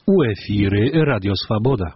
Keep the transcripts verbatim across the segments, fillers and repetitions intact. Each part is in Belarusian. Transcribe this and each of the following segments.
У ефірі Радіо Свобода.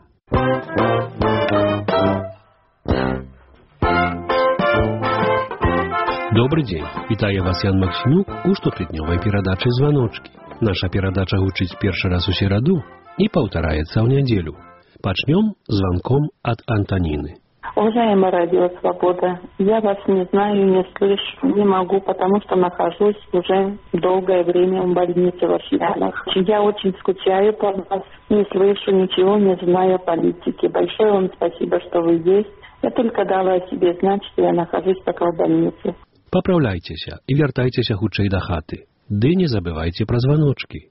Добрый день. Вітае вас Ян Максимюк у штотыднёвай перадачы «Званочки». Наша перадача гучыць першы раз у сераду и паўтараецца ў нядзелю. Пачнём звонком от Антонины. Уважаемая Радио Свобода, я вас не знаю, не слышу, не могу, потому что нахожусь уже долгое время в больнице в Ашмянах. Я очень скучаю по вас, не слышу ничего, не знаю о политике. Большое вам спасибо, что вы есть. Я только дала о себе знать, что я нахожусь пока в больнице. Папраўляйцеся і вяртайцеся хутчэй да хаты. Ды не забывайце пра званочкі.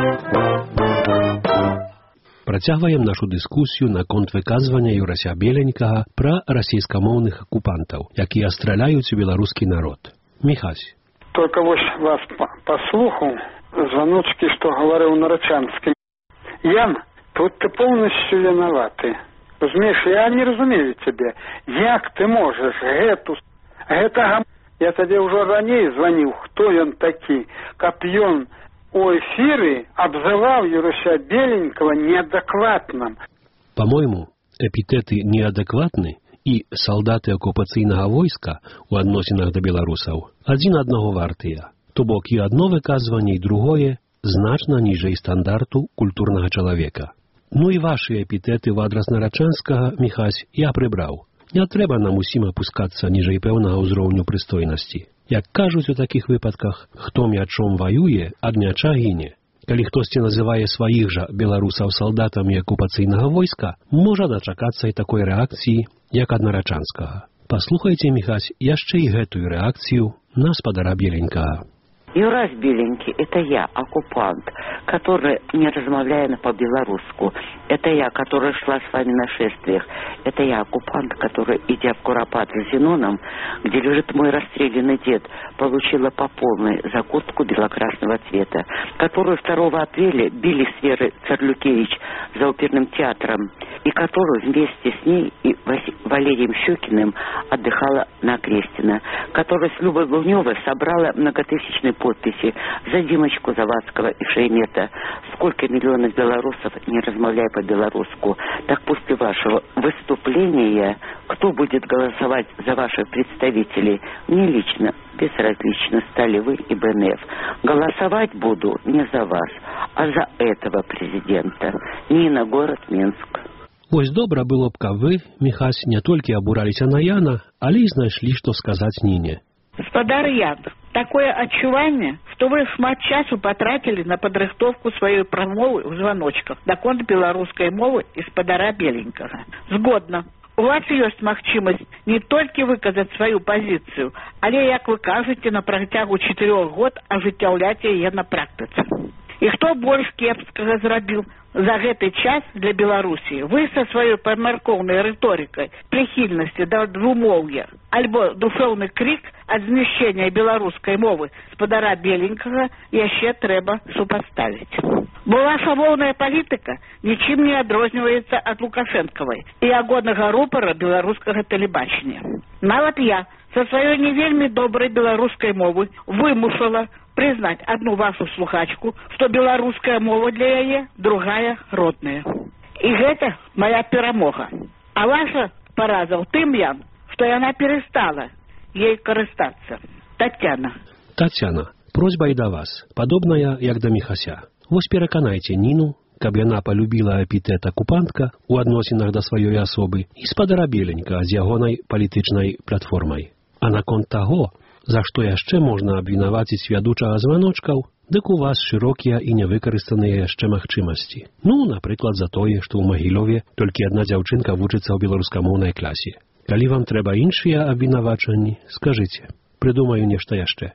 Працягваем нашу дыскусію наконт выказвання Юрася Беленькага пра расійскамоўных акупантаў, якія страляюць у беларускі народ. Михась. Только вось вас паслухаў, званочкі, што гаварыў на Рачанскім. Ян, тут ты полностью вінаваты. Разумееш, я не разумею цябе. Як ты можаш гэту... Гэтага... Я табе ўжо раней званіў, хто ён такі, каб ён у эфиры обзывал Юрася Беленького неадекватным. По-моему, эпитэты «неадекватны» и «солдаты оккупацыйнага войска» у адносінах да беларусаў адзін аднаго вартыя. То бок і адно выказванне, і другое значна ніжэй стандарту культурнага чалавека. Ну і ваши эпитэты в адрас Нарачанскага, Михась, я прыбраў. Не трэба нам усім апускацца ніжэй пэўнага ўзроўню прыстойнасці. Як кажуць у такіх выпадках, хто мячом ваюе, ад мяча гіне. Калі хтосьці называе сваіх жа беларусаў салдатамі акупацыйнага войска, можа дачакацца і такой рэакцыі, як ад Нарачанскага. Паслухайце, Михась, яшчэ і гэтую рэакцыю на спадара Беленькага. Юрась Беленький, это я, оккупант, который не размовляя по-белорусски. Это я, которая шла с вами на шествиях. Это я, оккупант, который, идя в Куропат за Зеноном, где лежит мой расстрелянный дед, получила по полной за куртку белокрасного цвета, которую второго апреля били с Верой Царлюкевич за оперным театром, и которую вместе с ней и Валерием Щукиным отдыхала на Крестина, которая с Любой Гунёвой собрала многотысячные подписи за Димочку Завадского и Шеймета. Сколько миллионов белорусов не размовляя по-белорусски, так после вашего выступления, кто будет голосовать за ваших представителей, мне лично безразлично, стали вы и БНФ. Голосовать буду не за вас, а за этого президента. Нина, город Минск. Вось добра было б, каб вы, Михась, не толькі абураліся на Яна, але і знайшлі, што сказаць Нине. Господар Ян, такое адчуванне, што вы шмат часу патратілі на падрыхтоўку сваёй прамовы ў званочках наконт беларускай мовы і спадара Беленькага. Згодна. У вас ёсць магчымасць не толькі выказаць сваю пазіцыю, але, як вы кажаце, на працягу чатырох год ажыццяўляць яе на практыцы. І хто больш кепскага зрабіў за гэты час для Беларусі? Вы са сваёй памяркоўнай рыторыкай прыхільнасці да двумоўя альбо душэўны крик ад знішчэння беларускай мовы спадара Беленькага яшчэ трэба супаставіць. Бо ваша моўная палітыка нічым не адрозніваецца ад лукашэнкавай і агоннага рупара беларускага тэлебачання. Нават я са сваёй не вельмі добрай беларускай мовы вымушала признать одну вашу слухачку, что белорусская мова для яе другая родная. И это моя перамога. А ваша параза в тым, Ян, что яна перестала ей карыстацца. Татьяна. Татьяна, просьба и до вас, подобная, як до Михася. Вось пераканайце Нину, каб яна полюбила эпітэт акупантка у адносінах да сваёй асобы і спадара Беленька з ягонай палітычнай платформай. А наконт таго, за што яшчэ можна абвінаваціць вядучага званочкаў, дык у вас шырокія і невыкарыстаныя яшчэ магчымасці. Ну, напрыклад, за тое, што ў Магілёве толькі адна дзяўчынка вучыцца ў беларускамоўнай класе. Калі вам трэба іншыя абвінавачанні, скажыце. Прыдумаю нешта яшчэ.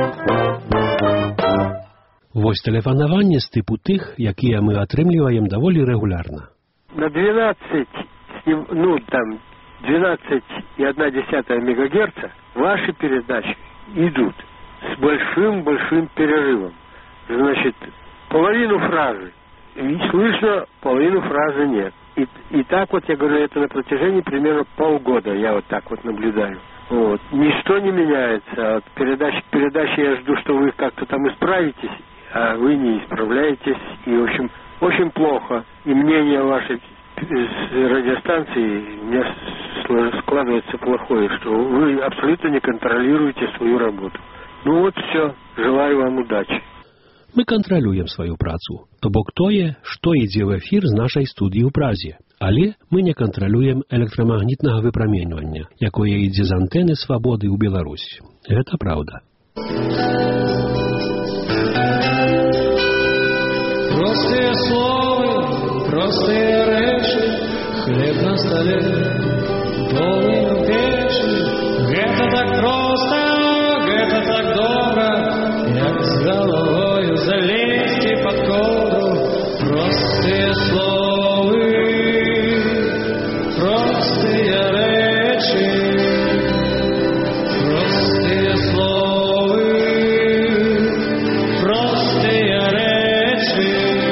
Вось тэлефанаванне з тыпу тых, якія мы атрымліваем даволі рэгулярна. На двенадцать, ну, там, двенадцать и одна десятая мегагерца ваши передачи идут с большим-большим перерывом. Значит, половину фразы слышно, половину фразы нет. И, и так вот, я говорю, это на протяжении примерно полгода я вот так вот наблюдаю. Вот. Ничто не меняется. От передачи к передаче я жду, что вы как-то там исправитесь, а вы не исправляетесь. И, в общем, очень плохо. И мнение вашей радиостанции мне складывается плохое, что вы абсолютно не контролируете свою работу. Ну вот все. Желаю вам удачи. Мы кантралюем сваю працу, то бок тое, што ідзе ў эфір з нашай студіі ў Празе. Але мы не кантралюем электрамагнітнага выпраменьвання, якое ідзе з антэны свабоды ў Беларусь. Гэта праўда. Простыя словы, простыя рэчы, хлеб на стале, полы ў печы. Гэта так проста, гэта так добра, як з головою залезці пад ковдру. Простыя словы, простыя рэчы, простыя словы, простыя рэчы.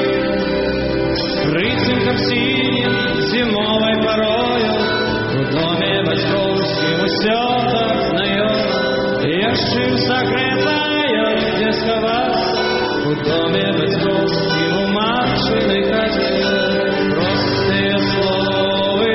Рыцынькам сінім зімовай парою у доме бацькоўскім усё так знаёма. Яшчэ сагрэтая, дзе схавацца у доме бацькоўскім у матчынай хаце. Простыя словы,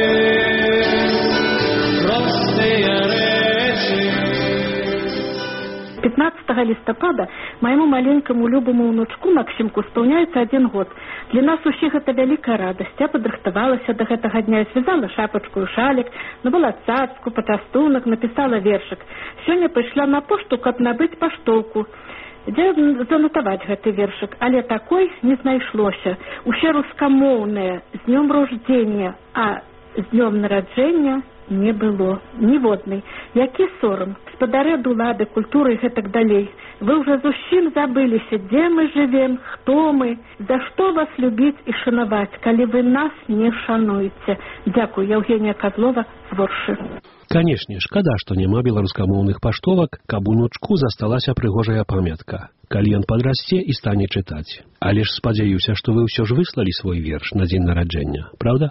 простыя рэчы. пятнадцатого листопада моему маленькому любому внучку Максимку исполняется один год. Для нас усіх это вялікая радасць. Я падрыхтавалася до гэтага дня, связала шапочку и шалик, набыла цацку, пачастунак, написала вершик. Сёння прыйшла на пошту, каб набыць паштоўку, дзе занатаваць гэты вершик, але такой не знайшлося. Усе рускамоўныя з днём рождения, а з днём нараджэння не было ніводнай. Які сорам, спадары ад улады, культуры і гэтак далей. Вы ўжо зусім забыліся, дзе мы жывем, хто мы, за што вас любіць і шанаваць, калі вы нас не шануеце. Дзякуй, Евгения Козлова, з Воршы. Канешне, шкада, што няма беларускамоўных паштовак, каб унучку засталася прыгожая памятка, калі ён падрасце і стане чытаць. Але ж спадзяюся, што вы ўсё ж выслалі свой верш на дзень нараджэння, праўда?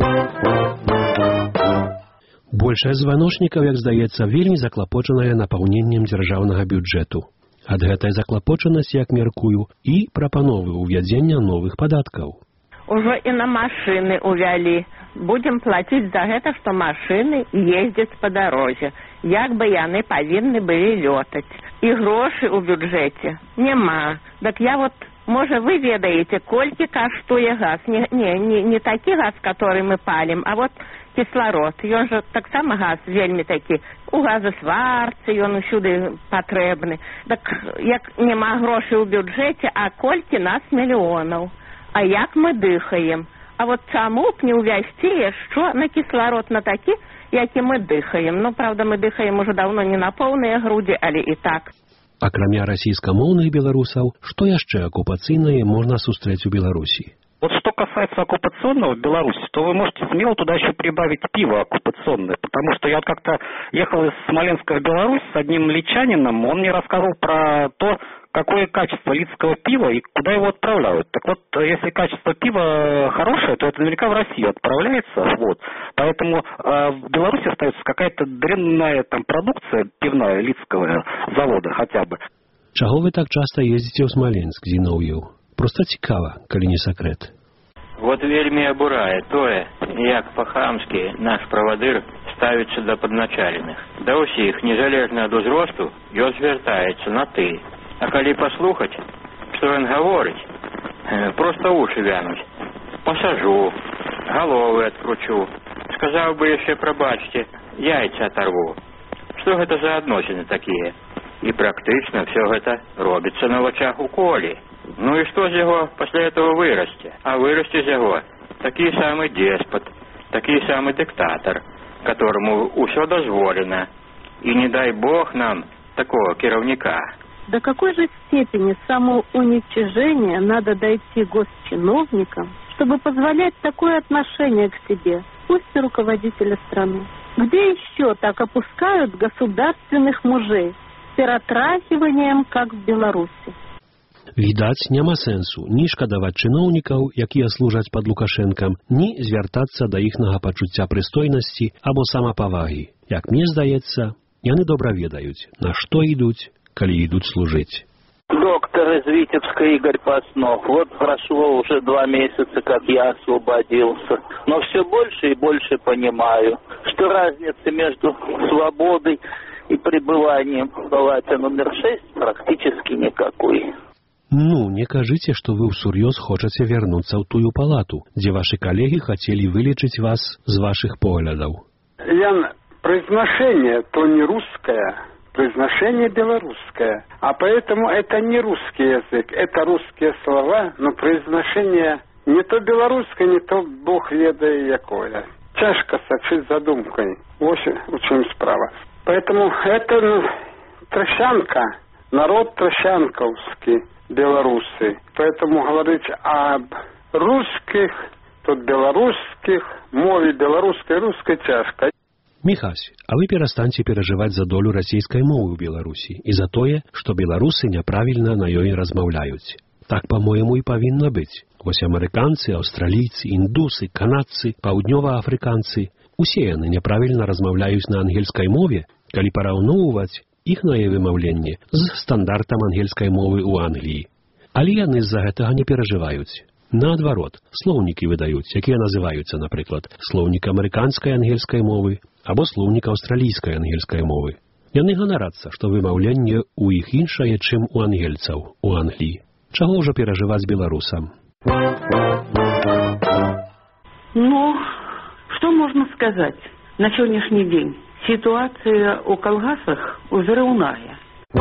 Большасць званочнікаў, як здаецца, вельмі заклапочаная напаўненнем дзяржаўнага бюджэту. Ад гэтай заклапочанасці, як мяркую, і прапановы ўвядзення новых падаткаў. Ужо і на машыны ўвялі. Будзем плаціць за гэта, што машыны ездзяць па дарозе. Як бы яны павінны былі лётаць. І грошы ў бюджэце няма. Так я вот, можа, вы ведаеце, колькі каштуе газ. Не, не, не, не такі газ, который мы палім, а вот кісларод. Ён жа таксама газ вельмі такі. У газасварцы ён усюды патрэбны. Так як няма грошай у бюджэце, а колькі нас мільёнаў. А як мы дыхаем? А вот чаму б не ўвязці яшчэ на кісларод на такі, які мы дыхаем? Ну, правда, мы дыхаем уже давно не на поўныя грудзі, але і так. Акрамя расійскамоўных беларусаў, што яшчэ акупацыйнае можна сустрэць у Беларусі? Вот что касается оккупационного в Беларуси, то вы можете смело туда еще прибавить пиво оккупационное, потому что я вот как-то ехал из Смоленска в Беларусь с одним личанином, он мне рассказывал про то, какое качество лидского пива и куда его отправляют. Так вот, если качество пива хорошее, то это наверняка в Россию отправляется, вот. Поэтому э, в Беларуси остается какая-то дрянная там продукция пивная лидского завода хотя бы. Чаго вы так часто ездите ў Смоленск, Зінов'еў? Просто цікава, калі не сакрэт. Вот вельмі абурае тое, як па-хамскі наш правадыр ставіцца да падначаленых. Да ўсіх, незалежна ад узросту, ён звяртаецца на ты. А калі паслухаць, што ён гаворыць, проста вушы вянуць. Пасажу, галовы адкручу, сказаў бы яшчэ прабачце, яйца аторву. Што гэта за адносіны такія? І практычна все гэта робіцца на вачах у колі. Ну і што з яго пасля этого вырасце? А вырасце з яго такі самы деспот, такі самы дыктатар, которому ўсё дазволена. І не дай Бог нам такого кіраўніка. До какой же степени самоуничижения надо дойти госчиновникам, чтобы позволять такое отношение к себе, пусть и руководителя страны? Где еще так опускают государственных мужей? С перетрахиванием, как в Беларуси. Відаць, няма сэнсу ні шкадаваць чыноўнікаў, якія служаць пад Лукашэнкам, ні звяртацца да іхнага пачуцця прыстойнасці або самапавагі. Як мне здаецца, яны добра ведаюць, на што ідуць, калі ідуць служыць. Доктор из Витебска Игорь Паснов. Вот прошло уже два месяца, как я освободился. Но все больше и больше понимаю, что разницы между свободой и пребыванием в палате номер шесть практически никакой. Ну, не кажите, что вы всерьез хотите вернуться в ту палату, где ваши коллеги хотели вылечить вас с ваших поглядов. Ян, произношение то не русское, произношение белорусское. А поэтому это не русский язык, это русские слова, но произношение не то белорусское, не то бог ведает якое. Тяжко сочить задумкой. Очень, очень справа. Поэтому это ну, трощанка, народ трощанковский, белорусы. Поэтому говорить об русских, тут белорусских, мове белорусской, русской тяжко. Михась, а вы перестаньте переживать за долю российской мовы в Беларуси и за то, что белорусы неправильно на ёй размовляют. Так, по-моему, и повинно быть. Ось американцы, австралийцы, индусы, канадцы, паўднёваафрыканцы – усе яны неправильно размаўляюць на ангельской мове, калі параўноўваць іхнае вымаўленне з стандартам ангельской мовы ў Англіі. Але яны з-за гэтага не перажываюць. Наадварот, слоўнікі выдаюць, якія называюцца, напрыклад, слоўнік амерыканскай ангельской мовы або слоўнік аўстралійскай ангельской мовы. Яны ганарацца, што вымаўленне ў іх іншае, чым у ангельцаў у Англіі. Чаго ўжо перажываць беларусам? Ну, что можно сказать? На сегодняшний день ситуация у колгасах взрывная.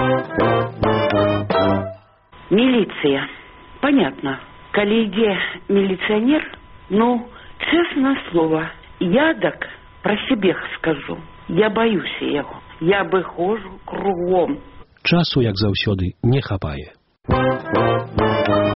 Милиция. Понятно. Коли ідзе милиционер, ну, честное слово, я так про себе скажу. Я боюсь его. Я бы хожу кругом. Часу, як заўсёды, не хапае.